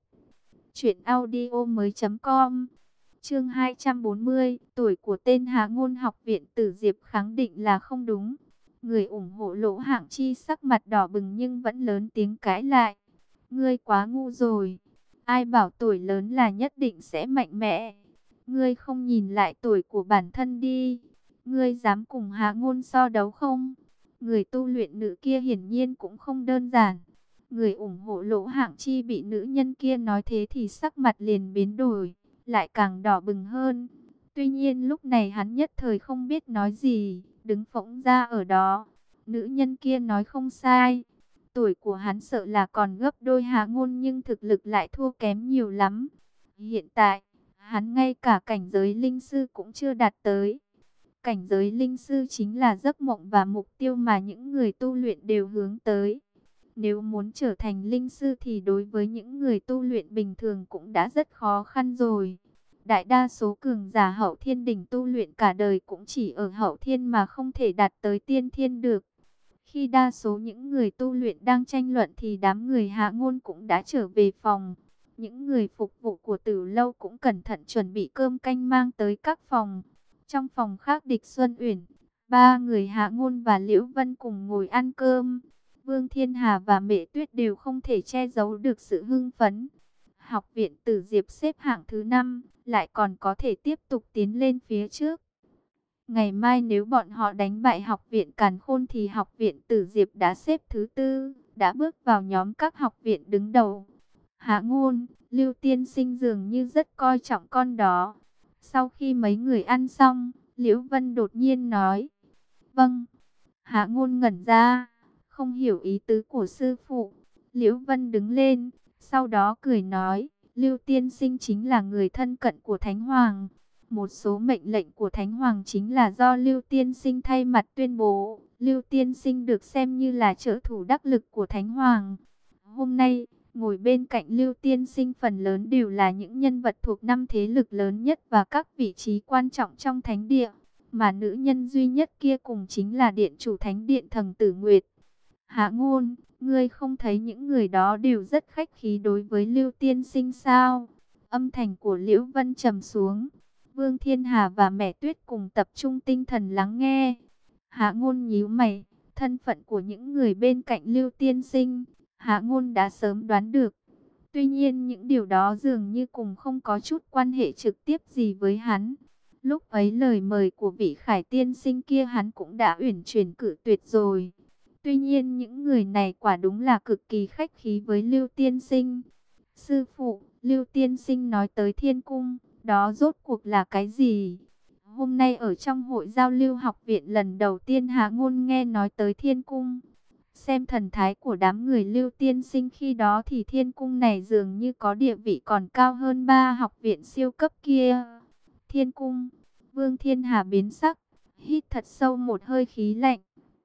truyệnaudiomoi.com. Chương 240, tuổi của tên Hạ Ngôn. Học viện Tử Diệp khẳng định là không đúng. Người ủng hộ Lỗ Hạng Chi sắc mặt đỏ bừng nhưng vẫn lớn tiếng cãi lại. Ngươi quá ngu rồi. Ai bảo tuổi lớn là nhất định sẽ mạnh mẽ. Ngươi không nhìn lại tuổi của bản thân đi. Ngươi dám cùng Hạ Ngôn so đấu không? Người tu luyện nữ kia hiển nhiên cũng không đơn giản. Người ủng hộ Lỗ Hạng Chi bị nữ nhân kia nói thế thì sắc mặt liền biến đổi, lại càng đỏ bừng hơn. Tuy nhiên lúc này hắn nhất thời không biết nói gì, đứng phỗng ra ở đó. Nữ nhân kia nói không sai. Tuổi của hắn sợ là còn gấp đôi Hạ Ngôn nhưng thực lực lại thua kém nhiều lắm. Hiện tại, hắn ngay cả cảnh giới linh sư cũng chưa đạt tới. Cảnh giới linh sư chính là giấc mộng và mục tiêu mà những người tu luyện đều hướng tới. Nếu muốn trở thành linh sư thì đối với những người tu luyện bình thường cũng đã rất khó khăn rồi. Đại đa số cường giả hậu thiên đỉnh tu luyện cả đời cũng chỉ ở hậu thiên mà không thể đạt tới tiên thiên được. Khi đa số những người tu luyện đang tranh luận thì đám người Hạ Ngôn cũng đã trở về phòng. Những người phục vụ của Tử Lâu cũng cẩn thận chuẩn bị cơm canh mang tới các phòng. Trong phòng khác Địch Xuân Uyển, ba người Hạ Ngôn và Liễu Vân cùng ngồi ăn cơm. Vương Thiên Hà và Mễ Tuyết đều không thể che giấu được sự hưng phấn. Học viện Tử Diệp xếp hạng thứ 5, lại còn có thể tiếp tục tiến lên phía trước. Ngày mai nếu bọn họ đánh bại học viện Càn Khôn thì học viện Tử Diệp đã xếp thứ 4, đã bước vào nhóm các học viện đứng đầu. Hạ Ngôn, Lưu Tiên Sinh dường như rất coi trọng con đó. Sau khi mấy người ăn xong, Liễu Vân đột nhiên nói. Vâng. Hạ Ngôn ngẩn ra, không hiểu ý tứ của sư phụ. Liễu Vân đứng lên, sau đó cười nói, Lưu Tiên Sinh chính là người thân cận của Thánh Hoàng. Một số mệnh lệnh của Thánh Hoàng chính là do Lưu Tiên Sinh thay mặt tuyên bố. Lưu Tiên Sinh được xem như là trợ thủ đắc lực của Thánh Hoàng. Hôm nay, ngồi bên cạnh Lưu Tiên Sinh phần lớn đều là những nhân vật thuộc 5 thế lực lớn nhất và các vị trí quan trọng trong thánh địa. Mà nữ nhân duy nhất kia cùng chính là điện chủ thánh điện Thần Tử Nguyệt. Hạ Ngôn, ngươi không thấy những người đó đều rất khách khí đối với Lưu Tiên Sinh sao? Âm thanh của Liễu Vân trầm xuống. Vương Thiên Hà và Mẹ Tuyết cùng tập trung tinh thần lắng nghe. Hạ Ngôn nhíu mày, thân phận của những người bên cạnh Lưu Tiên Sinh, Hạ Ngôn đã sớm đoán được. Tuy nhiên những điều đó dường như cùng không có chút quan hệ trực tiếp gì với hắn. Lúc ấy lời mời của vị Khải Tiên Sinh kia hắn cũng đã uyển chuyển cự tuyệt rồi. Tuy nhiên những người này quả đúng là cực kỳ khách khí với Lưu Tiên Sinh. Sư phụ, Lưu Tiên Sinh nói tới Thiên Cung, đó rốt cuộc là cái gì? Hôm nay ở trong hội giao lưu học viện lần đầu tiên Hạ Ngôn nghe nói tới Thiên Cung. Xem thần thái của đám người Lưu Tiên Sinh khi đó thì Thiên Cung này dường như có địa vị còn cao hơn 3 học viện siêu cấp kia. Thiên Cung, Vương Thiên Hà biến sắc, hít thật sâu một hơi khí lạnh.